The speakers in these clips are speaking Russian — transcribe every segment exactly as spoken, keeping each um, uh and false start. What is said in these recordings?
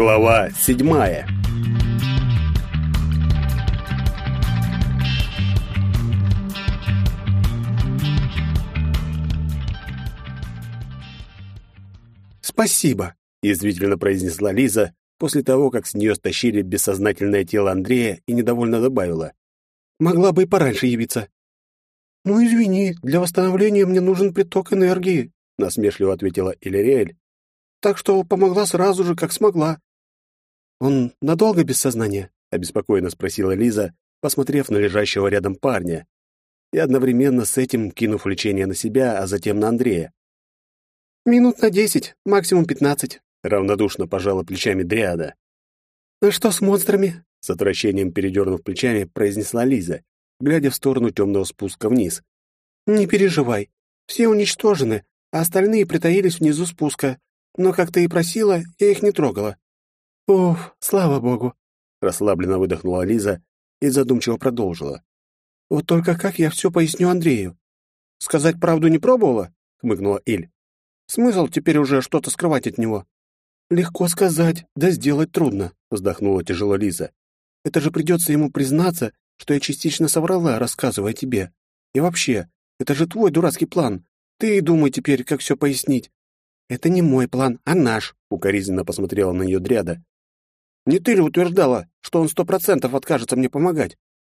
Глава седьмая. «Спасибо», — язвительно произнесла Лиза после того, как с нее стащили бессознательное тело Андрея и недовольно добавила. «Могла бы и пораньше явиться». «Ну, извини, для восстановления мне нужен приток энергии», — насмешливо ответила Илериэль. «Так что помогла сразу же, как смогла». «Он надолго без сознания?» — обеспокоенно спросила Лиза, посмотрев на лежащего рядом парня, и одновременно с этим кинув лечение на себя, а затем на Андрея. «Минут на десять, максимум пятнадцать», — равнодушно пожала плечами Дриада. «А что с монстрами?» — с отвращением передернув плечами, произнесла Лиза, глядя в сторону темного спуска вниз. «Не переживай, все уничтожены, а остальные притаились внизу спуска. Но, как ты и просила, я их не трогала». «Уф, слава богу», — расслабленно выдохнула Лиза и задумчиво продолжила. «Вот только как я все поясню Андрею?» «Сказать правду не пробовала?» — хмыкнула Иль. «Смысл теперь уже что-то скрывать от него?» «Легко сказать, да сделать трудно», — вздохнула тяжело Лиза. «Это же придется ему признаться, что я частично соврала, рассказывая тебе. И вообще, это же твой дурацкий план. Ты и думай теперь, как все пояснить». «Это не мой план, а наш», — укоризненно посмотрела на нее Дряда. «Не ты ли утверждала, что он сто процентов откажется мне помогать?»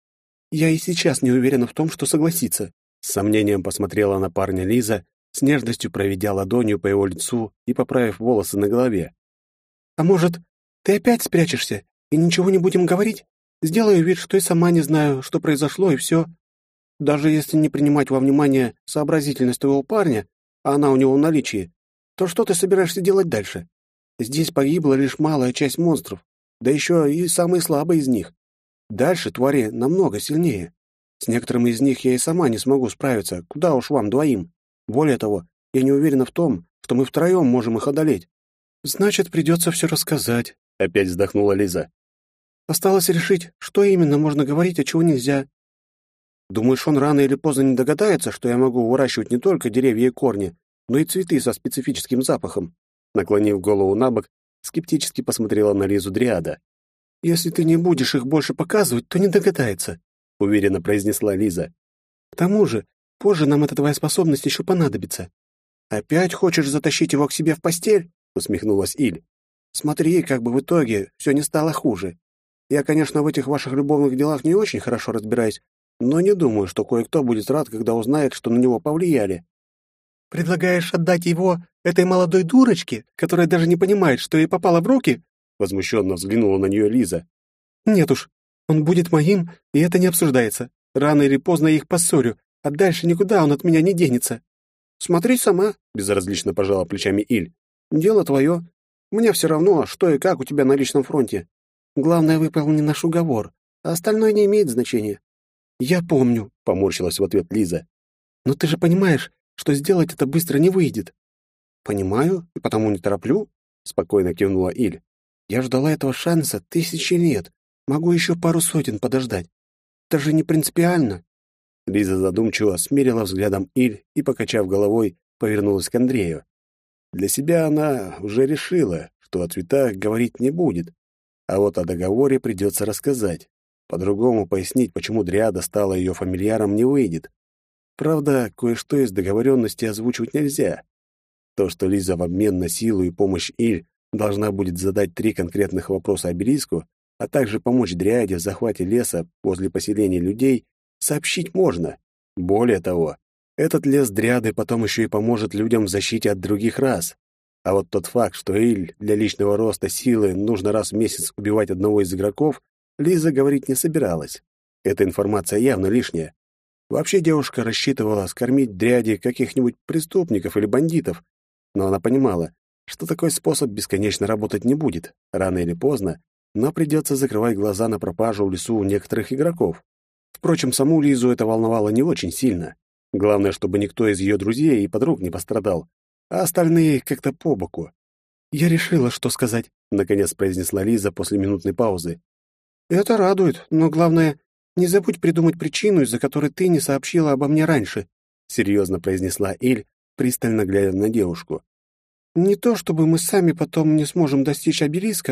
«Я и сейчас не уверена в том, что согласится», — с сомнением посмотрела на парня Лиза, с нежностью проведя ладонью по его лицу и поправив волосы на голове. «А может, ты опять спрячешься, и ничего не будем говорить? Сделаю вид, что и сама не знаю, что произошло, и все. Даже если не принимать во внимание сообразительность твоего парня, а она у него в наличии, то что ты собираешься делать дальше? Здесь погибла лишь малая часть монстров, да еще и самые слабые из них. Дальше твари намного сильнее. С некоторыми из них я и сама не смогу справиться, куда уж вам двоим. Более того, я не уверена в том, что мы втроем можем их одолеть». «Значит, придется все рассказать», — опять вздохнула Лиза. «Осталось решить, что именно можно говорить, а чего нельзя». «Думаешь, он рано или поздно не догадается, что я могу выращивать не только деревья и корни, но и цветы со специфическим запахом?» Наклонив голову набок, скептически посмотрела на Лизу Дриада. «Если ты не будешь их больше показывать, то не догадается», — уверенно произнесла Лиза. «К тому же, позже нам эта твоя способность еще понадобится». «Опять хочешь затащить его к себе в постель?» — усмехнулась Иль. «Смотри, как бы в итоге все не стало хуже. Я, конечно, в этих ваших любовных делах не очень хорошо разбираюсь, но не думаю, что кое-кто будет рад, когда узнает, что на него повлияли». «Предлагаешь отдать его этой молодой дурочке, которая даже не понимает, что ей попало в руки?» Возмущенно взглянула на нее Лиза. «Нет уж, он будет моим, и это не обсуждается. Рано или поздно я их поссорю, а дальше никуда он от меня не денется». «Смотри сама», — безразлично пожала плечами Иль. «Дело твое. Мне все равно, что и как у тебя на личном фронте. Главное, выполни наш уговор, а остальное не имеет значения». «Я помню», — поморщилась в ответ Лиза. «Но ты же понимаешь, что сделать это быстро не выйдет». «Понимаю, и потому не тороплю», — спокойно кивнула Иль. «Я ждала этого шанса тысячи лет. Могу еще пару сотен подождать. Это же не принципиально». Лиза задумчиво смерила взглядом Иль и, покачав головой, повернулась к Андрею. Для себя она уже решила, что о цветах говорить не будет, а вот о договоре придется рассказать. По-другому пояснить, почему Дриада стала ее фамильяром, не выйдет. Правда, кое-что из договоренности озвучивать нельзя. То, что Лиза в обмен на силу и помощь Иль должна будет задать три конкретных вопроса обелиску, а также помочь Дриаде в захвате леса возле поселения людей, сообщить можно. Более того, этот лес Дриады потом еще и поможет людям в защите от других рас. А вот тот факт, что Иль для личного роста силы нужно раз в месяц убивать одного из игроков, Лиза говорить не собиралась. Эта информация явно лишняя. Вообще девушка рассчитывала скормить Дриаде каких-нибудь преступников или бандитов, но она понимала, что такой способ бесконечно работать не будет, рано или поздно, но придется закрывать глаза на пропажу в лесу у некоторых игроков. Впрочем, саму Лизу это волновало не очень сильно. Главное, чтобы никто из ее друзей и подруг не пострадал, а остальные как-то по боку. «Я решила, что сказать», — наконец произнесла Лиза после минутной паузы. «Это радует, но главное, не забудь придумать причину, из-за которой ты не сообщила обо мне раньше», — серьезно произнесла Иль, пристально глядя на девушку. «Не то чтобы мы сами потом не сможем достичь обелиска,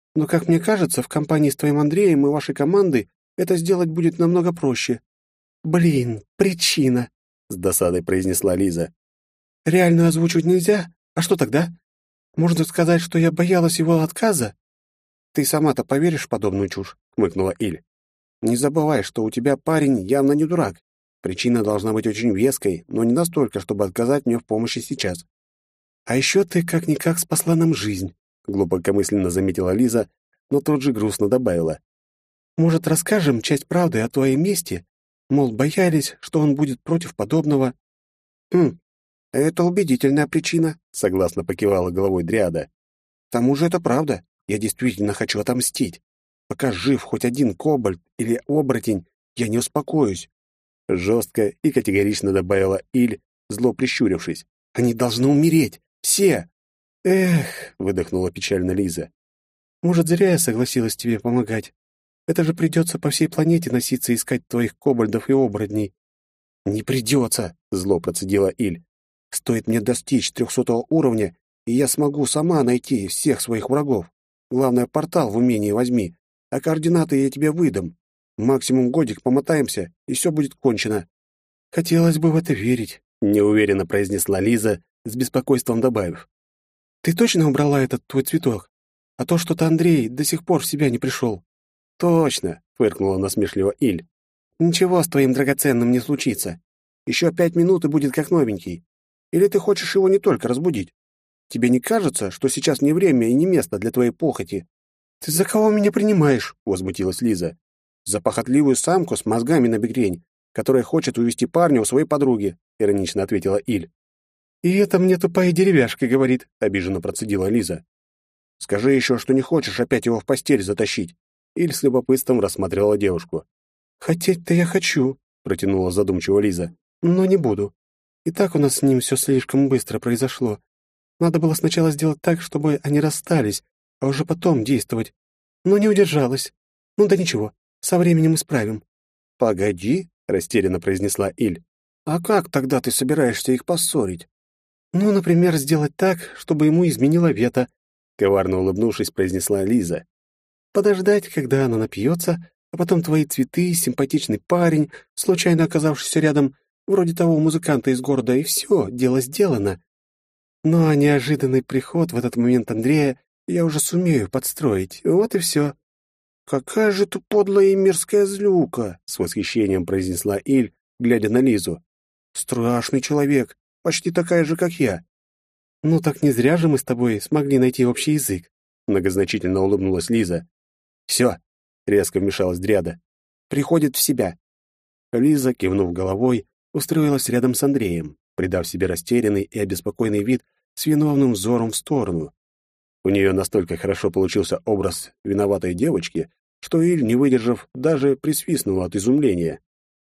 Но, как мне кажется, в компании с твоим Андреем и вашей командой это сделать будет намного проще. Блин, причина, с досадой произнесла Лиза. Реально озвучивать нельзя? А что тогда? Можно сказать, что я боялась его отказа? Ты сама-то поверишь в подобную чушь, хмыкнула Иль. Не забывай, что у тебя парень явно не дурак. Причина должна быть очень веской, но не настолько, чтобы отказать мне в помощи сейчас. А еще ты как-никак спасла нам жизнь, глубокомысленно заметила Лиза, но тут же грустно добавила. Может, расскажем часть правды о твоей мести? Мол, боялись, что он будет против подобного. Хм, это убедительная причина, согласно покивала головой Дриада. К тому же это правда. Я действительно хочу отомстить. Пока жив хоть один кобальт или оборотень, я не успокоюсь. Жестко и категорично добавила Иль, зло прищурившись. Они должны умереть. Все. Эх, выдохнула печально Лиза. Может, зря я согласилась тебе помогать. Это же придется по всей планете носиться и искать твоих кобальдов и оборотней. Не придется, зло процедила Иль. Стоит мне достичь трехсотого уровня, и я смогу сама найти всех своих врагов. Главное, портал в умении возьми, а координаты я тебе выдам. Максимум годик помотаемся, и все будет кончено. Хотелось бы в это верить, неуверенно произнесла Лиза, с беспокойством добавив. Ты точно убрала этот твой цветок? А то что-то Андрей до сих пор в себя не пришел. Точно, фыркнула насмешливо Иль. Ничего с твоим драгоценным не случится. Еще пять минут и будет как новенький. Или ты хочешь его не только разбудить? Тебе не кажется, что сейчас не время и не место для твоей похоти? Ты за кого меня принимаешь? Возмутилась Лиза. За похотливую самку с мозгами на бекрень, которая хочет увести парня у своей подруги, иронично ответила Иль. И это мне тупая деревяшка говорит, обиженно процедила Лиза. Скажи еще, что не хочешь опять его в постель затащить. Иль с любопытством рассматривала девушку. Хотеть-то я хочу, протянула задумчиво Лиза, но не буду. И так у нас с ним все слишком быстро произошло. Надо было сначала сделать так, чтобы они расстались, а уже потом действовать. Но не удержалась. Ну да ничего, со временем исправим. Погоди, растерянно произнесла Иль. А как тогда ты собираешься их поссорить? Ну, например, сделать так, чтобы ему изменила Вета, коварно улыбнувшись, произнесла Лиза. Подождать, когда она напьется, а потом твои цветы, симпатичный парень, случайно оказавшийся рядом, вроде того музыканта из города, и все, дело сделано. Но неожиданный приход в этот момент Андрея я уже сумею подстроить. Вот и все. «Какая же ты подлая и мерзкая злюка!» — с восхищением произнесла Иль, глядя на Лизу. «Страшный человек, почти такая же, как я». «Ну так не зря же мы с тобой смогли найти общий язык», — многозначительно улыбнулась Лиза. «Все», — резко вмешалась Дриада. «Приходит в себя». Лиза, кивнув головой, устроилась рядом с Андреем, придав себе растерянный и обеспокоенный вид с виновным взором в сторону. У нее настолько хорошо получился образ виноватой девочки, что Иль, не выдержав, даже присвистнула от изумления.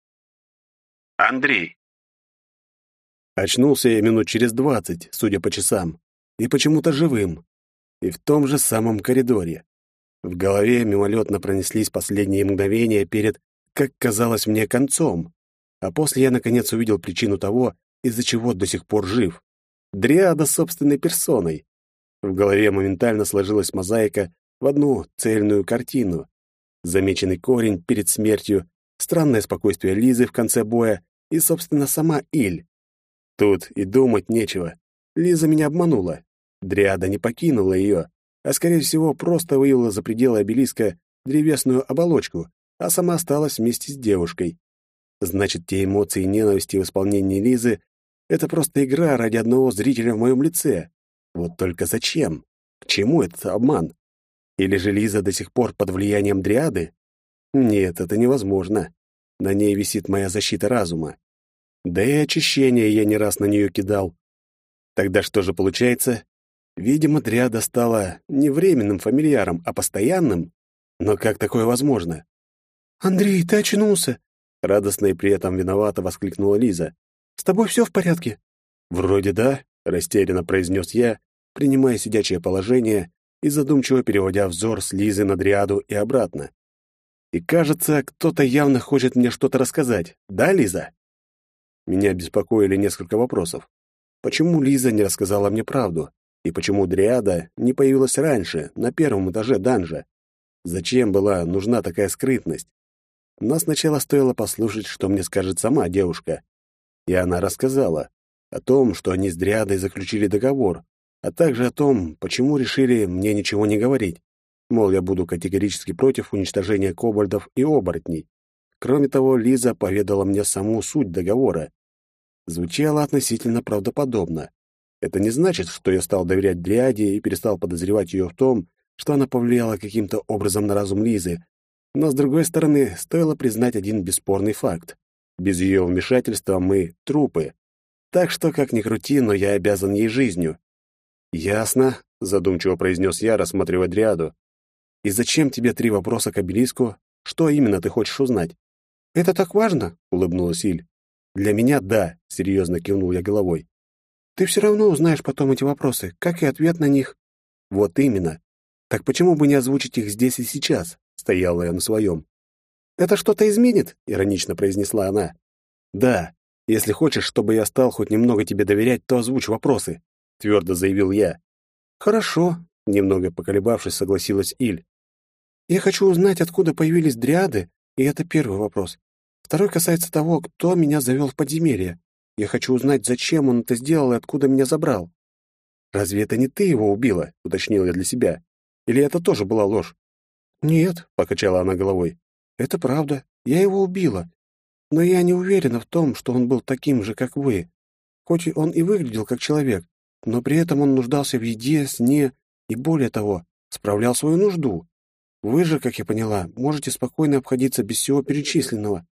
Андрей. Очнулся я минут через двадцать, судя по часам, и почему-то живым, и в том же самом коридоре. В голове мимолетно пронеслись последние мгновения перед, как казалось мне, концом, а после я наконец увидел причину того, из-за чего до сих пор жив. Дриада собственной персоной. В голове моментально сложилась мозаика в одну цельную картину. Замеченный корень перед смертью, странное спокойствие Лизы в конце боя и, собственно, сама Иль. Тут и думать нечего. Лиза меня обманула. Дриада не покинула ее, а, скорее всего, просто вывела за пределы обелиска древесную оболочку, а сама осталась вместе с девушкой. Значит, те эмоции ненависти в исполнении Лизы — это просто игра ради одного зрителя в моем лице. Вот только зачем? К чему этот обман? Или же Лиза до сих пор под влиянием Дриады? Нет, это невозможно. На ней висит моя защита разума. Да и очищение я не раз на нее кидал. Тогда что же получается? Видимо, Дриада стала не временным фамильяром, а постоянным. Но как такое возможно? «Андрей, ты очнулся!» Радостно и при этом виновато воскликнула Лиза. «С тобой все в порядке?» «Вроде да», — растерянно произнес я, принимая сидячее положение и задумчиво переводя взор с Лизы на Дриаду и обратно. И, кажется, кто-то явно хочет мне что-то рассказать. Да, Лиза? Меня беспокоили несколько вопросов. Почему Лиза не рассказала мне правду? И почему дриада не появилась раньше, на первом этаже данжа? Зачем была нужна такая скрытность? Но сначала стоило послушать, что мне скажет сама девушка. И она рассказала о том, что они с дриадой заключили договор, а также о том, почему решили мне ничего не говорить. Мол, я буду категорически против уничтожения кобальдов и оборотней. Кроме того, Лиза поведала мне саму суть договора. Звучало относительно правдоподобно. Это не значит, что я стал доверять дриаде и перестал подозревать ее в том, что она повлияла каким-то образом на разум Лизы. Но, с другой стороны, стоило признать один бесспорный факт. Без ее вмешательства мы — трупы. Так что, как ни крути, но я обязан ей жизнью. «Ясно», — задумчиво произнес я, рассматривая дриаду. «И зачем тебе три вопроса к обелиску? Что именно ты хочешь узнать?» «Это так важно?» — улыбнулась Иль. «Для меня — да», — серьезно кивнул я головой. «Ты все равно узнаешь потом эти вопросы, как и ответ на них». «Вот именно. Так почему бы не озвучить их здесь и сейчас?» — стояла я на своем. «Это что-то изменит?» — иронично произнесла она. «Да. Если хочешь, чтобы я стал хоть немного тебе доверять, то озвучь вопросы», — твердо заявил я. «Хорошо», — немного поколебавшись, согласилась Иль. «Я хочу узнать, откуда появились дриады, и это первый вопрос. Второй касается того, кто меня завел в подземелье. Я хочу узнать, зачем он это сделал и откуда меня забрал». «Разве это не ты его убила?» — уточнил я для себя. «Или это тоже была ложь?» «Нет», — покачала она головой. «Это правда. Я его убила. Но я не уверена в том, что он был таким же, как вы. Хоть он и выглядел как человек, но при этом он нуждался в еде, сне и, более того, справлял свою нужду. Вы же, как я поняла, можете спокойно обходиться без всего перечисленного».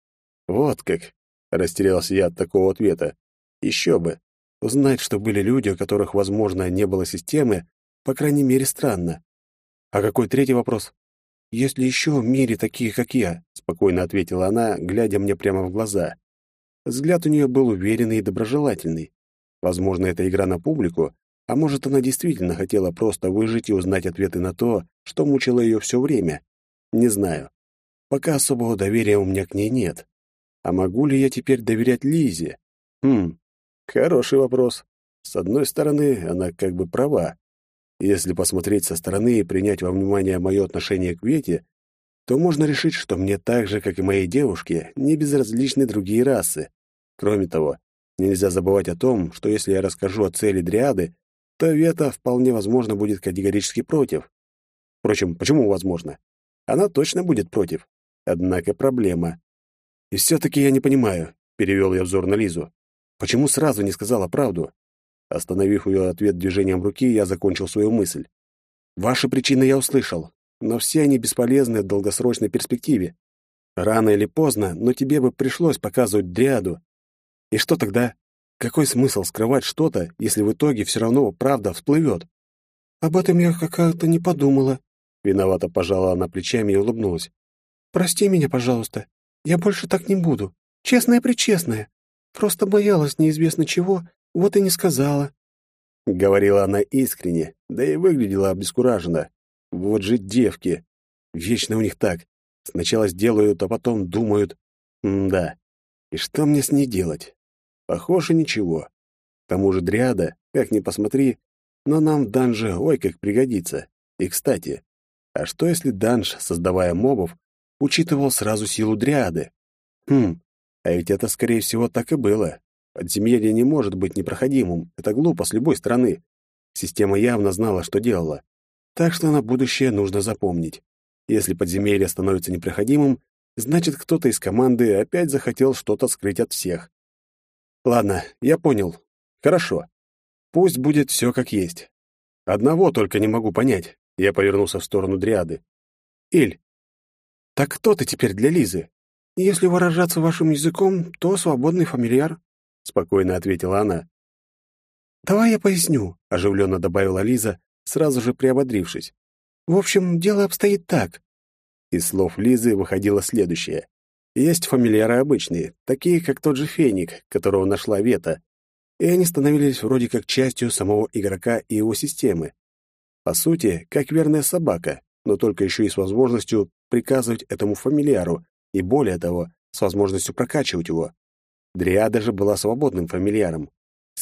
«Вот как!» — растерялся я от такого ответа. «Еще бы! Узнать, что были люди, у которых, возможно, не было системы, по крайней мере, странно. А какой третий вопрос?» «Есть ли еще в мире такие, как я?» — спокойно ответила она, глядя мне прямо в глаза. Взгляд у нее был уверенный и доброжелательный. Возможно, это игра на публику, а может, она действительно хотела просто выжить и узнать ответы на то, что мучило ее все время. Не знаю. Пока особого доверия у меня к ней нет. А могу ли я теперь доверять Лизе? Хм, хороший вопрос. С одной стороны, она как бы права. Если посмотреть со стороны и принять во внимание мое отношение к Вете, то можно решить, что мне так же, как и моей девушке, не безразличны другие расы. Кроме того, нельзя забывать о том, что если я расскажу о цели дриады, то Вета вполне возможно будет категорически против. Впрочем, почему возможно? Она точно будет против. Однако проблема. «И все-таки я не понимаю», — перевел я взор на Лизу. «Почему сразу не сказала правду?» Остановив ее ответ движением руки, я закончил свою мысль. «Ваши причины я услышал, но все они бесполезны в долгосрочной перспективе. Рано или поздно, но тебе бы пришлось показывать дриаду. И что тогда? Какой смысл скрывать что-то, если в итоге все равно правда всплывет?» «Об этом я как-то не подумала», — виновато пожала она плечами и улыбнулась. «Прости меня, пожалуйста. Я больше так не буду. Честная-пречестная. Просто боялась неизвестно чего, вот и не сказала». Говорила она искренне, да и выглядела обескураженно. Вот же девки. Вечно у них так. Сначала сделают, а потом думают. М-да. И что мне с ней делать? Похоже, ничего. К тому же дриада, как ни посмотри, но нам в данже ой как пригодится. И, кстати, а что если данж, создавая мобов, учитывал сразу силу дриады? Хм, а ведь это, скорее всего, так и было. Подземелье не может быть непроходимым. Это глупо с любой стороны. Система явно знала, что делала. Так что на будущее нужно запомнить. Если подземелье становится непроходимым, значит, кто-то из команды опять захотел что-то скрыть от всех. Ладно, я понял. Хорошо. Пусть будет все как есть. Одного только не могу понять. Я повернулся в сторону дриады. Иль, так кто ты теперь для Лизы? Если выражаться вашим языком, то свободный фамильяр, спокойно ответила она. «Давай я поясню», — оживленно добавила Лиза, сразу же приободрившись. «В общем, дело обстоит так». Из слов Лизы выходило следующее. Есть фамильяры обычные, такие, как тот же феник, которого нашла Вета, и они становились вроде как частью самого игрока и его системы. По сути, как верная собака, но только еще и с возможностью приказывать этому фамильяру, и более того, с возможностью прокачивать его. Дриада же была свободным фамильяром. С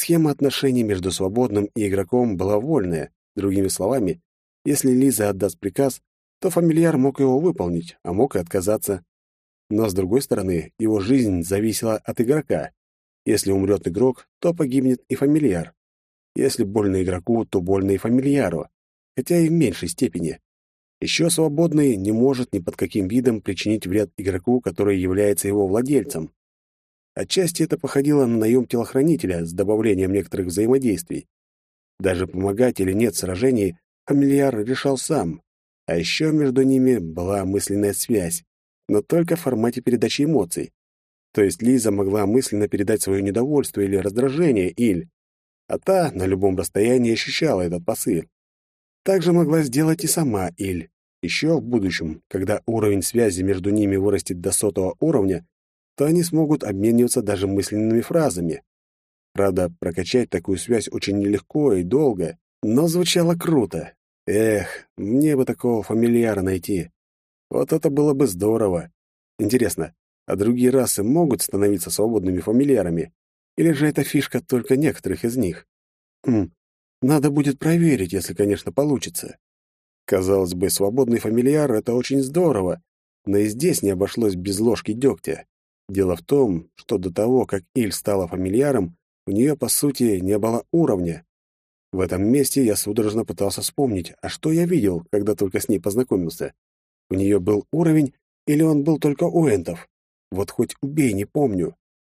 Схема отношений между свободным и игроком была вольная. Другими словами, если Лиза отдаст приказ, то фамильяр мог его выполнить, а мог и отказаться. Но, с другой стороны, его жизнь зависела от игрока. Если умрет игрок, то погибнет и фамильяр. Если больно игроку, то больно и фамильяру, хотя и в меньшей степени. Еще свободный не может ни под каким видом причинить вред игроку, который является его владельцем. Отчасти это походило на наем телохранителя с добавлением некоторых взаимодействий. Даже помогать или нет в сражении фамильяр решал сам. А еще между ними была мысленная связь, но только в формате передачи эмоций. То есть Лиза могла мысленно передать свое недовольство или раздражение Иль, а та на любом расстоянии ощущала этот посыл. Также могла сделать и сама Иль. Еще в будущем, когда уровень связи между ними вырастет до сотого уровня, то они смогут обмениваться даже мысленными фразами. Правда, прокачать такую связь очень нелегко и долго, но звучало круто. Эх, мне бы такого фамильяра найти. Вот это было бы здорово. Интересно, а другие расы могут становиться свободными фамильярами? Или же это фишка только некоторых из них? Хм, надо будет проверить, если, конечно, получится. Казалось бы, свободный фамильяр — это очень здорово, но и здесь не обошлось без ложки дегтя. Дело в том, что до того, как Иль стала фамильяром, у нее, по сути, не было уровня. В этом месте я судорожно пытался вспомнить, а что я видел, когда только с ней познакомился. У нее был уровень, или он был только у энтов? Вот хоть убей, не помню.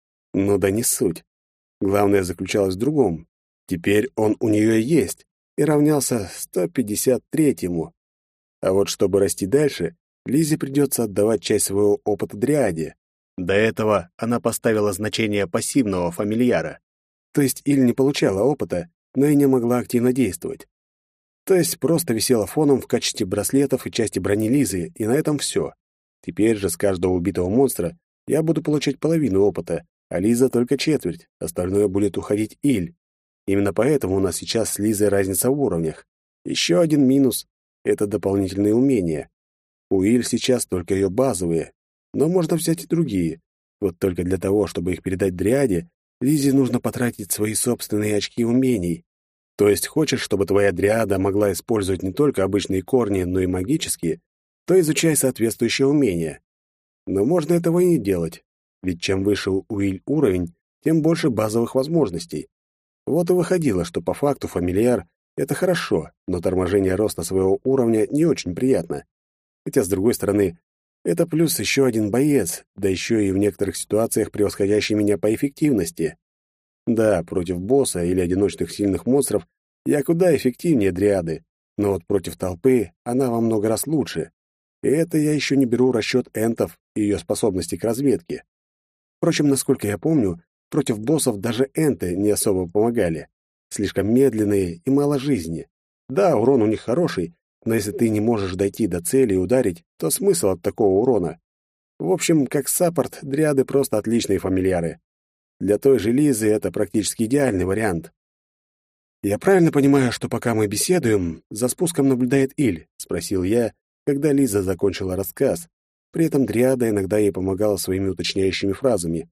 Но да не суть. Главное заключалось в другом. Теперь он у нее есть и равнялся сто пятьдесят третьему. А вот чтобы расти дальше, Лизе придется отдавать часть своего опыта Дриаде. До этого она поставила значение пассивного фамильяра. То есть Иль не получала опыта, но и не могла активно действовать. То есть просто висела фоном в качестве браслетов и части брони Лизы, и на этом все. Теперь же с каждого убитого монстра я буду получать половину опыта, а Лиза только четверть, остальное будет уходить Иль. Именно поэтому у нас сейчас с Лизой разница в уровнях. Еще один минус — это дополнительные умения. У Иль сейчас только ее базовые, но можно взять и другие. Вот только для того, чтобы их передать Дриаде, Лизе нужно потратить свои собственные очки умений. То есть хочешь, чтобы твоя Дриада могла использовать не только обычные корни, но и магические, то изучай соответствующее умение. Но можно этого и не делать, ведь чем выше у Иль уровень, тем больше базовых возможностей. Вот и выходило, что по факту фамильяр — это хорошо, но торможение роста своего уровня не очень приятно. Хотя, с другой стороны, это плюс еще один боец, да еще и в некоторых ситуациях превосходящий меня по эффективности. Да, против босса или одиночных сильных монстров я куда эффективнее Дриады, но вот против толпы она во много раз лучше. И это я еще не беру в расчет энтов и ее способности к разведке. Впрочем, насколько я помню, против боссов даже энты не особо помогали. Слишком медленные и мало жизни. Да, урон у них хороший, но если ты не можешь дойти до цели и ударить, то смысл от такого урона? В общем, как саппорт, дриады просто отличные фамильяры. Для той же Лизы это практически идеальный вариант. «Я правильно понимаю, что пока мы беседуем, за спуском наблюдает Иль?» — спросил я, когда Лиза закончила рассказ. При этом дриада иногда ей помогала своими уточняющими фразами.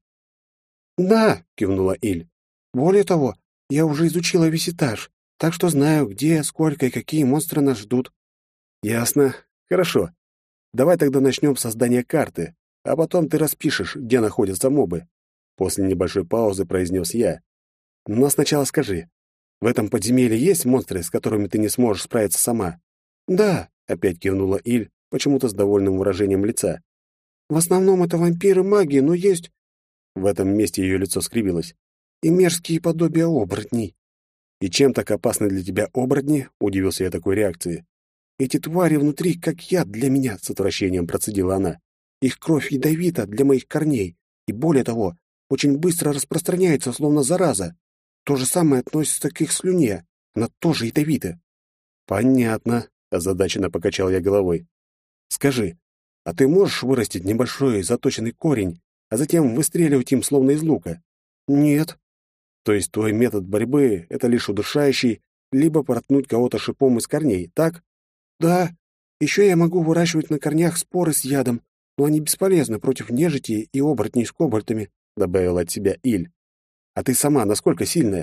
«Да», — кивнула Иль. «Более того, я уже изучила весь этаж, так что знаю, где, сколько и какие монстры нас ждут». «Ясно. Хорошо. Давай тогда начнем с создания карты, а потом ты распишешь, где находятся мобы». После небольшой паузы произнес я. «Но сначала скажи, в этом подземелье есть монстры, с которыми ты не сможешь справиться сама?» «Да», — опять кивнула Иль, почему-то с довольным выражением лица. «В основном это вампиры, маги, но есть...» В этом месте ее лицо скривилось. «И мерзкие подобия оборотней». «И чем так опасны для тебя оборотни?» — удивился я такой реакции. «Эти твари внутри, как яд для меня», — с отвращением процедила она. «Их кровь ядовита для моих корней, и более того, очень быстро распространяется, словно зараза. То же самое относится к их слюне, она тоже ядовита». «Понятно», — озадаченно покачал я головой. «Скажи, а ты можешь вырастить небольшой заточенный корень, а затем выстреливать им словно из лука?» «Нет». «То есть твой метод борьбы — это лишь удушающий, либо проткнуть кого-то шипом из корней, так?» «Да. Еще я могу выращивать на корнях споры с ядом, но они бесполезны против нежити и оборотней с кобальтами», — добавила от себя Иль. «А ты сама насколько сильная?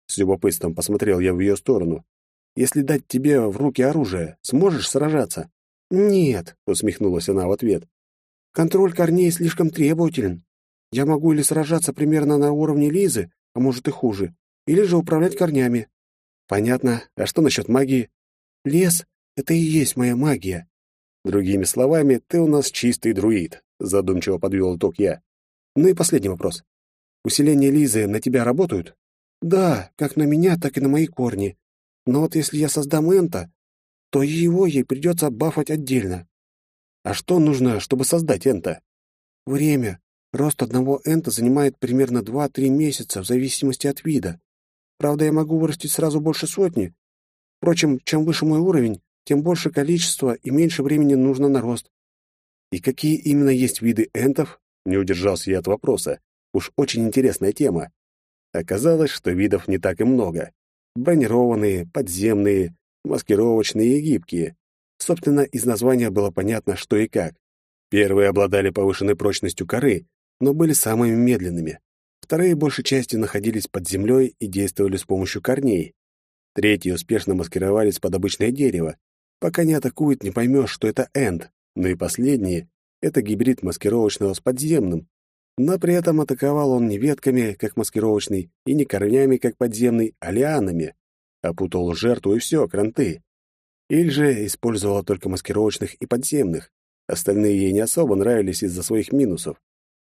С любопытством посмотрел я в ее сторону. «Если дать тебе в руки оружие, сможешь сражаться?» «Нет», — усмехнулась она в ответ. «Контроль корней слишком требователен. Я могу или сражаться примерно на уровне Лизы, а может и хуже, или же управлять корнями». «Понятно. А что насчет магии?» «Лес — это и есть моя магия». «Другими словами, ты у нас чистый друид», — задумчиво подвел итог я. «Ну и последний вопрос. Усиления Лизы на тебя работают?» «Да, как на меня, так и на мои корни. Но вот если я создам энта, то его ей придется бафать отдельно». «А что нужно, чтобы создать энта?» «Время. Рост одного энта занимает примерно два-три месяца, в зависимости от вида. Правда, я могу вырастить сразу больше сотни. Впрочем, чем выше мой уровень, тем больше количество и меньше времени нужно на рост». «И какие именно есть виды энтов?» Не удержался я от вопроса. Уж очень интересная тема. Оказалось, что видов не так и много. Бронированные, подземные, маскировочные и гибкие. Собственно, из названия было понятно, что и как. Первые обладали повышенной прочностью коры, но были самыми медленными. Вторые большей частью находились под землей и действовали с помощью корней. Третьи успешно маскировались под обычное дерево. Пока не атакует, не поймешь, что это энд. Ну и последние — это гибрид маскировочного с подземным. Но при этом атаковал он не ветками, как маскировочный, и не корнями, как подземный, а лианами. Опутал жертву, и все, кранты. Иль же использовала только маскировочных и подземных. Остальные ей не особо нравились из-за своих минусов.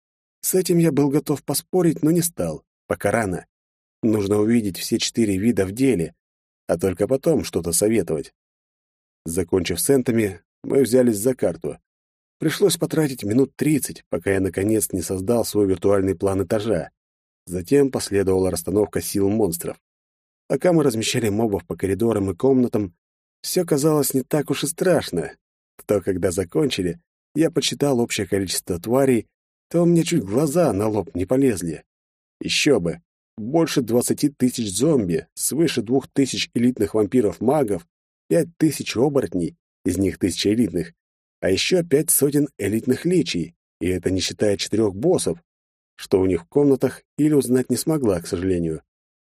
С этим я был готов поспорить, но не стал. Пока рано. Нужно увидеть все четыре вида в деле, а только потом что-то советовать. Закончив с энтами, мы взялись за карту. Пришлось потратить минут тридцать, пока я наконец не создал свой виртуальный план этажа. Затем последовала расстановка сил монстров. Пока мы размещали мобов по коридорам и комнатам, все казалось не так уж и страшно. То, когда закончили, я подсчитал общее количество тварей, то у меня чуть глаза на лоб не полезли. Еще бы! Больше двадцати тысяч зомби, свыше двух тысяч элитных вампиров-магов, пять тысяч оборотней, из них тысяча элитных, а еще пять сотен элитных личий, и это не считая четырех боссов, что у них в комнатах или узнать не смогла, к сожалению.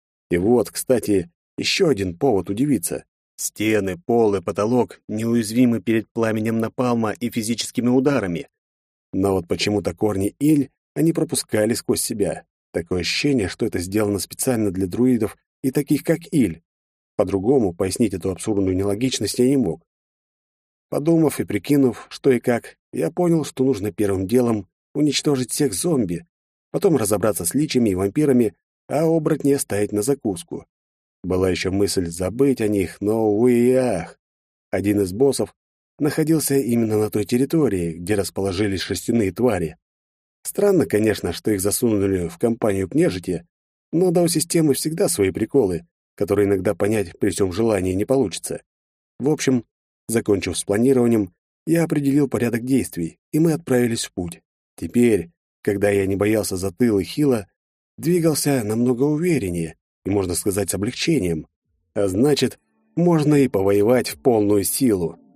И вот, кстати, еще один повод удивиться. Стены, пол и потолок неуязвимы перед пламенем напалма и физическими ударами. Но вот почему-то корни Иль они пропускали сквозь себя. Такое ощущение, что это сделано специально для друидов и таких, как Иль. По-другому пояснить эту абсурдную нелогичность я не мог. Подумав и прикинув, что и как, я понял, что нужно первым делом уничтожить всех зомби, потом разобраться с личами и вампирами, а оборотни оставить на закуску. Была еще мысль забыть о них, но, увы и ах. Один из боссов находился именно на той территории, где расположились шерстяные твари. Странно, конечно, что их засунули в компанию к нежити, но да у системы всегда свои приколы, которые иногда понять при всем желании не получится. В общем, закончив с планированием, я определил порядок действий, и мы отправились в путь. Теперь, когда я не боялся за тыл и хила, двигался намного увереннее и, можно сказать, с облегчением. А значит, можно и повоевать в полную силу.